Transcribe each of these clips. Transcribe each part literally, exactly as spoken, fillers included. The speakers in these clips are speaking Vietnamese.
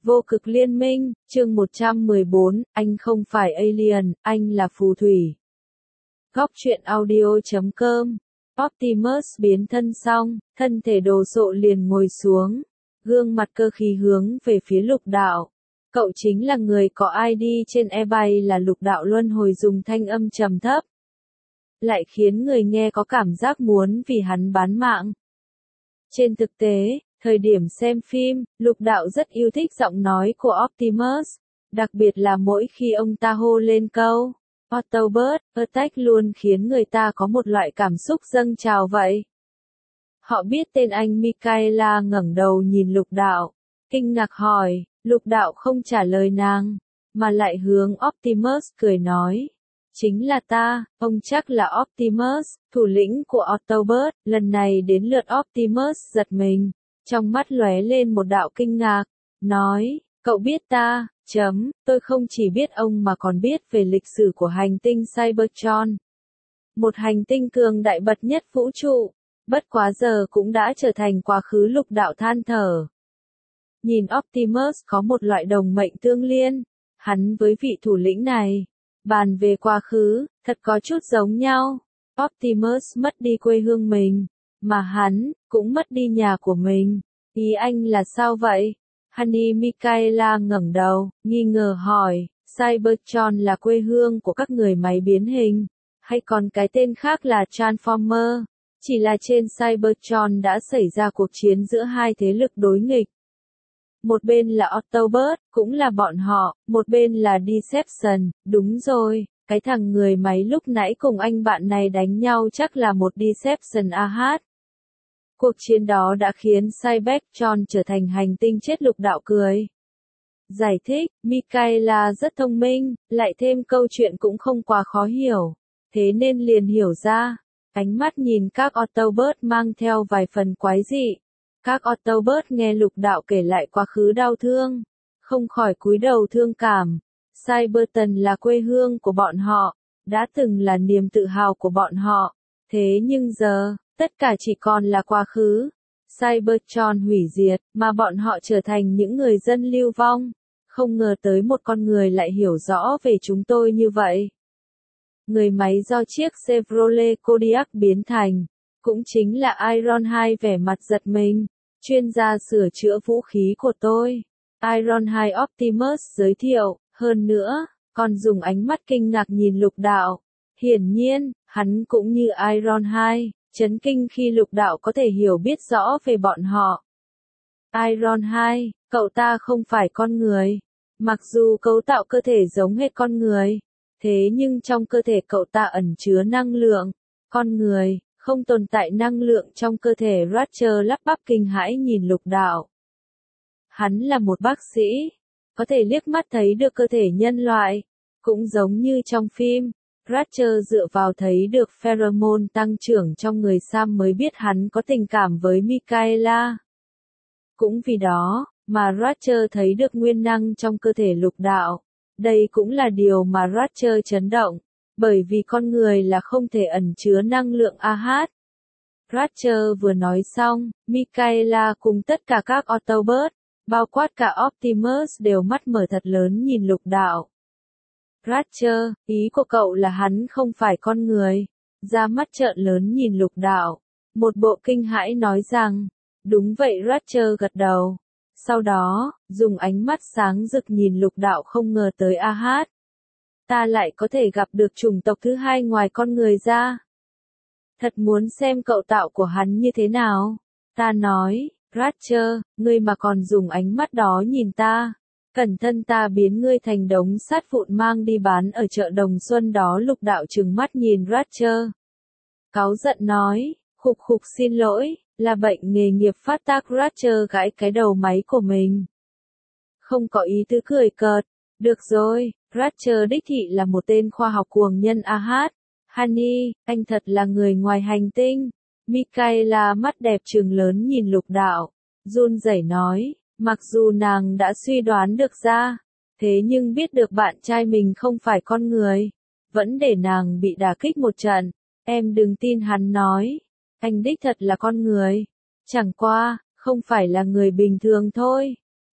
Vô cực liên minh, chương một trăm mười bốn, anh không phải alien, anh là phù thủy. Góc truyện audio chấm com. Optimus biến thân xong, thân thể đồ sộ liền ngồi xuống, gương mặt cơ khí hướng về phía Lục Đạo. Cậu chính là người có i đê trên eBay, là Lục Đạo luân hồi dùng thanh âm trầm thấp, lại khiến người nghe có cảm giác muốn vì hắn bán mạng. Trên thực tế, thời điểm xem phim, Lục Đạo rất yêu thích giọng nói của Optimus, đặc biệt là mỗi khi ông ta hô lên câu Autobot Attack luôn khiến người ta có một loại cảm xúc dâng trào vậy. Họ biết tên anh. Mikaela ngẩng đầu nhìn Lục Đạo, kinh ngạc hỏi. Lục Đạo không trả lời nàng, mà lại hướng Optimus cười nói. Chính là ta, ông chắc là Optimus, thủ lĩnh của Autobot. Lần này đến lượt Optimus giật mình, trong mắt lóe lên một đạo kinh ngạc, nói, cậu biết ta, chấm, tôi không chỉ biết ông mà còn biết về lịch sử của hành tinh Cybertron. Một hành tinh cường đại bậc nhất vũ trụ, bất quá giờ cũng đã trở thành quá khứ. Lục Đạo than thở. Nhìn Optimus có một loại đồng mệnh tương liên, hắn với vị thủ lĩnh này, bàn về quá khứ, thật có chút giống nhau. Optimus mất đi quê hương mình, mà hắn cũng mất đi nhà của mình. Ý anh là sao vậy? Honey. Mikaela ngẩng đầu, nghi ngờ hỏi, Cybertron là quê hương của các người máy biến hình, hay còn cái tên khác là Transformer? Chỉ là trên Cybertron đã xảy ra cuộc chiến giữa hai thế lực đối nghịch. Một bên là Autobot, cũng là bọn họ, một bên là Deception. Đúng rồi, cái thằng người máy lúc nãy cùng anh bạn này đánh nhau chắc là một Deception a hát. Cuộc chiến đó đã khiến Cybertron trở thành hành tinh chết. Lục Đạo cười. Giải thích, Mikaela rất thông minh, lại thêm câu chuyện cũng không quá khó hiểu, thế nên liền hiểu ra. Ánh mắt nhìn các Autobot mang theo vài phần quái dị. Các Autobot nghe Lục Đạo kể lại quá khứ đau thương, không khỏi cúi đầu thương cảm. Cybertron là quê hương của bọn họ, đã từng là niềm tự hào của bọn họ, thế nhưng giờ, tất cả chỉ còn là quá khứ. Cybertron hủy diệt, mà bọn họ trở thành những người dân lưu vong. Không ngờ tới một con người lại hiểu rõ về chúng tôi như vậy. Người máy do chiếc Chevrolet Kodiaq biến thành, cũng chính là Iron hai. Vẻ mặt giật mình, chuyên gia sửa chữa vũ khí của tôi. Iron hai. Optimus giới thiệu, hơn nữa, còn dùng ánh mắt kinh ngạc nhìn Lục Đạo. Hiển nhiên, hắn cũng như Iron hai, chấn kinh khi Lục Đạo có thể hiểu biết rõ về bọn họ. Iron hai, cậu ta không phải con người. Mặc dù cấu tạo cơ thể giống hệt con người, thế nhưng trong cơ thể cậu ta ẩn chứa năng lượng. Con người, không tồn tại năng lượng trong cơ thể. Ratcher lắp bắp kinh hãi nhìn Lục Đạo. Hắn là một bác sĩ, có thể liếc mắt thấy được cơ thể nhân loại, cũng giống như trong phim. Ratcher dựa vào thấy được pheromone tăng trưởng trong người Sam mới biết hắn có tình cảm với Mikaela. Cũng vì đó, mà Ratcher thấy được nguyên năng trong cơ thể Lục Đạo. Đây cũng là điều mà Ratcher chấn động, bởi vì con người là không thể ẩn chứa năng lượng a hát. Ratcher vừa nói xong, Mikaela cùng tất cả các Autobot, bao quát cả Optimus đều mắt mở thật lớn nhìn Lục Đạo. Ratcher, ý của cậu là hắn không phải con người? Ra mắt trợn lớn nhìn Lục Đạo, một bộ kinh hãi nói rằng, đúng vậy. Ratcher gật đầu. Sau đó, dùng ánh mắt sáng rực nhìn Lục Đạo, không ngờ tới a hát. Ta lại có thể gặp được chủng tộc thứ hai ngoài con người ra. Thật muốn xem cậu tạo của hắn như thế nào. Ta nói, Ratcher, ngươi mà còn dùng ánh mắt đó nhìn ta, cẩn thận ta biến ngươi thành đống sắt vụn mang đi bán ở chợ Đồng Xuân đó. Lục Đạo trừng mắt nhìn Ratcher, cáu giận nói, khục khục xin lỗi, là bệnh nghề nghiệp phát tác. Ratcher gãi cái đầu máy của mình, không có ý tứ cười cợt. Được rồi, Ratcher đích thị là một tên khoa học cuồng nhân a hát. Honey, anh thật là người ngoài hành tinh. Mikaela mắt đẹp trừng lớn nhìn Lục Đạo, run rẩy nói, mặc dù nàng đã suy đoán được ra, thế nhưng biết được bạn trai mình không phải con người, vẫn để nàng bị đả kích một trận. Em đừng tin hắn nói, anh đích thật là con người, chẳng qua, không phải là người bình thường thôi.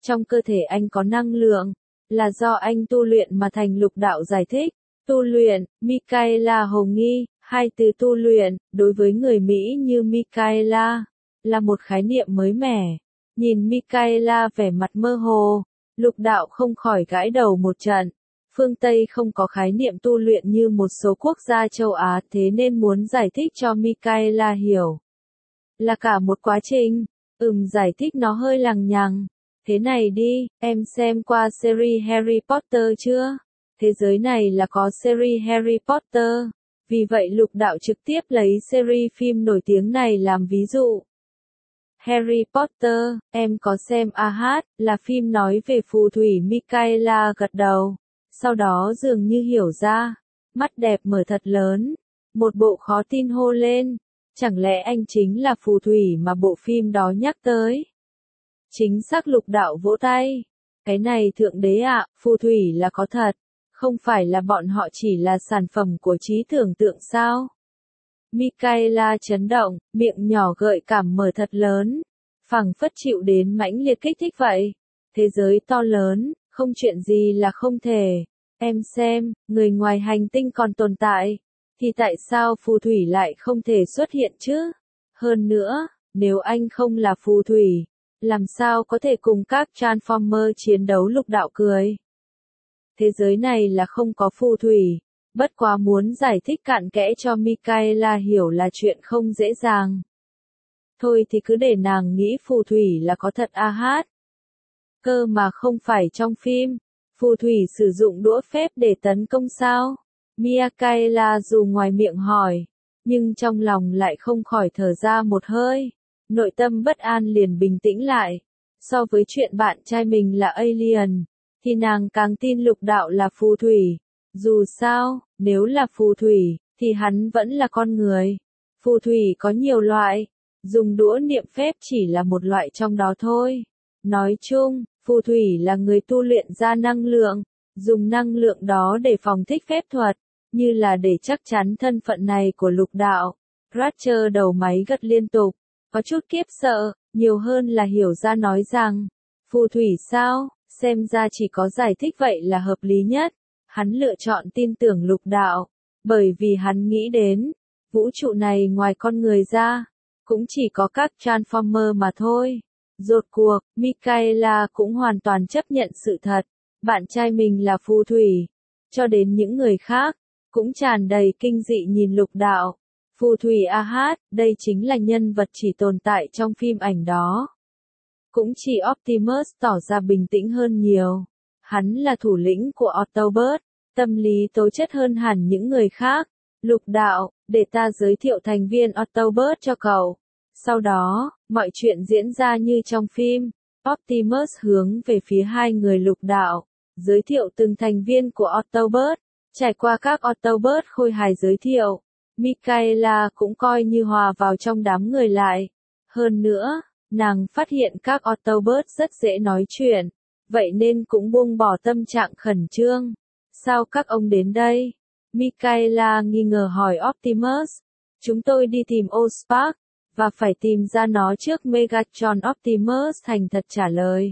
trong cơ thể anh có năng lượng, là do anh tu luyện mà thành. Lục đạo giải thích, tu luyện, Michaela hồ nghi, hai từ tu luyện, đối với người Mỹ như Michaela, là một khái niệm mới mẻ. Nhìn Michaela vẻ mặt mơ hồ, lục đạo không khỏi gãi đầu một trận. Phương Tây không có khái niệm tu luyện như một số quốc gia châu Á, thế nên muốn giải thích cho Michaela hiểu. Là cả một quá trình. Ừm, giải thích nó hơi lằng nhằng. Thế này đi, em xem qua series Harry Potter chưa? Thế giới này là có series Harry Potter. Vì vậy lục đạo trực tiếp lấy series phim nổi tiếng này làm ví dụ. Harry Potter, em có xem a hát, là phim nói về phù thủy. Michaela gật đầu. Sau đó dường như hiểu ra. Mắt đẹp mở thật lớn. Một bộ khó tin hô lên. Chẳng lẽ anh chính là phù thủy mà bộ phim đó nhắc tới? Chính xác, lục đạo vỗ tay. Cái này thượng đế ạ, phù thủy là có thật. Không phải là bọn họ chỉ là sản phẩm của trí tưởng tượng sao? Michaela chấn động, miệng nhỏ gợi cảm mở thật lớn. Phảng phất chịu đến mãnh liệt kích thích vậy. Thế giới to lớn, không chuyện gì là không thể. Em xem, người ngoài hành tinh còn tồn tại. Thì tại sao phù thủy lại không thể xuất hiện chứ? Hơn nữa, nếu anh không là phù thủy, làm sao có thể cùng các Transformer chiến đấu? Lục đạo cười. Thế giới này là không có phù thủy. Bất quá muốn giải thích cặn kẽ cho Michaela hiểu là chuyện không dễ dàng. Thôi thì cứ để nàng nghĩ phù thủy là có thật a hát. Cơ mà không phải trong phim. Phù thủy sử dụng đũa phép để tấn công sao? Michaela dù ngoài miệng hỏi, nhưng trong lòng lại không khỏi thở ra một hơi. Nội tâm bất an liền bình tĩnh lại. So với chuyện bạn trai mình là alien, thì nàng càng tin lục đạo là phù thủy. Dù sao, nếu là phù thủy, thì hắn vẫn là con người. Phù thủy có nhiều loại, dùng đũa niệm phép chỉ là một loại trong đó thôi. Nói chung, phù thủy là người tu luyện ra năng lượng, dùng năng lượng đó để phòng thích phép thuật, như là để chắc chắn thân phận này của lục đạo. Ratcher đầu máy gật liên tục, có chút kiếp sợ, nhiều hơn là hiểu ra nói rằng, phù thủy sao, xem ra chỉ có giải thích vậy là hợp lý nhất. Hắn lựa chọn tin tưởng lục đạo, bởi vì hắn nghĩ đến, vũ trụ này ngoài con người ra, cũng chỉ có các Transformer mà thôi. Rốt cuộc, Michaela cũng hoàn toàn chấp nhận sự thật, bạn trai mình là phù thủy. Cho đến những người khác, cũng tràn đầy kinh dị nhìn lục đạo. Phù thủy a hát, đây chính là nhân vật chỉ tồn tại trong phim ảnh đó. Cũng chỉ Optimus tỏ ra bình tĩnh hơn nhiều. Hắn là thủ lĩnh của Autobot, tâm lý tố chất hơn hẳn những người khác. Lục đạo, để ta giới thiệu thành viên Autobot cho cậu. Sau đó, mọi chuyện diễn ra như trong phim. Optimus hướng về phía hai người lục đạo, giới thiệu từng thành viên của Autobot. Trải qua các Autobot khôi hài giới thiệu, Michaela cũng coi như hòa vào trong đám người lại. Hơn nữa, nàng phát hiện các Autobot rất dễ nói chuyện, vậy nên cũng buông bỏ tâm trạng khẩn trương. Sao các ông đến đây? Michaela nghi ngờ hỏi Optimus. Chúng tôi đi tìm Allspark, và phải tìm ra nó trước Megatron. Optimus thành thật trả lời.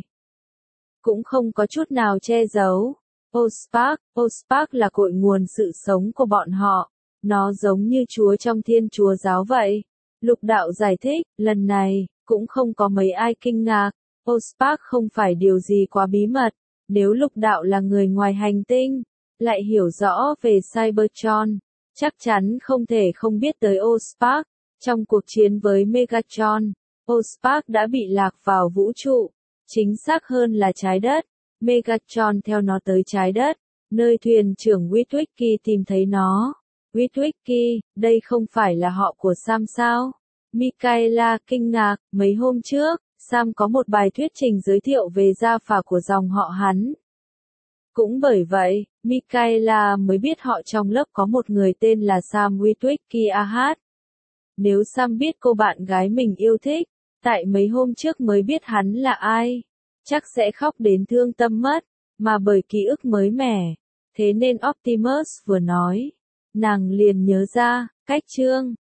Cũng không có chút nào che giấu. Allspark, Allspark là cội nguồn sự sống của bọn họ. Nó giống như Chúa trong Thiên Chúa giáo vậy. Lục đạo giải thích, lần này, cũng không có mấy ai kinh ngạc. Allspark không phải điều gì quá bí mật. Nếu lục đạo là người ngoài hành tinh, lại hiểu rõ về Cybertron, chắc chắn không thể không biết tới Allspark. Trong cuộc chiến với Megatron, Allspark đã bị lạc vào vũ trụ, chính xác hơn là trái đất. Megatron theo nó tới trái đất, nơi thuyền trưởng Witwicky tìm thấy nó. Witwicky, đây không phải là họ của Sam sao? Michaela kinh ngạc, mấy hôm trước, Sam có một bài thuyết trình giới thiệu về gia phả của dòng họ hắn. Cũng bởi vậy, Michaela mới biết họ trong lớp có một người tên là Sam Witwicky a hát. Nếu Sam biết cô bạn gái mình yêu thích, tại mấy hôm trước mới biết hắn là ai, chắc sẽ khóc đến thương tâm mất, mà bởi ký ức mới mẻ. Thế nên Optimus vừa nói, nàng liền nhớ ra, cách chương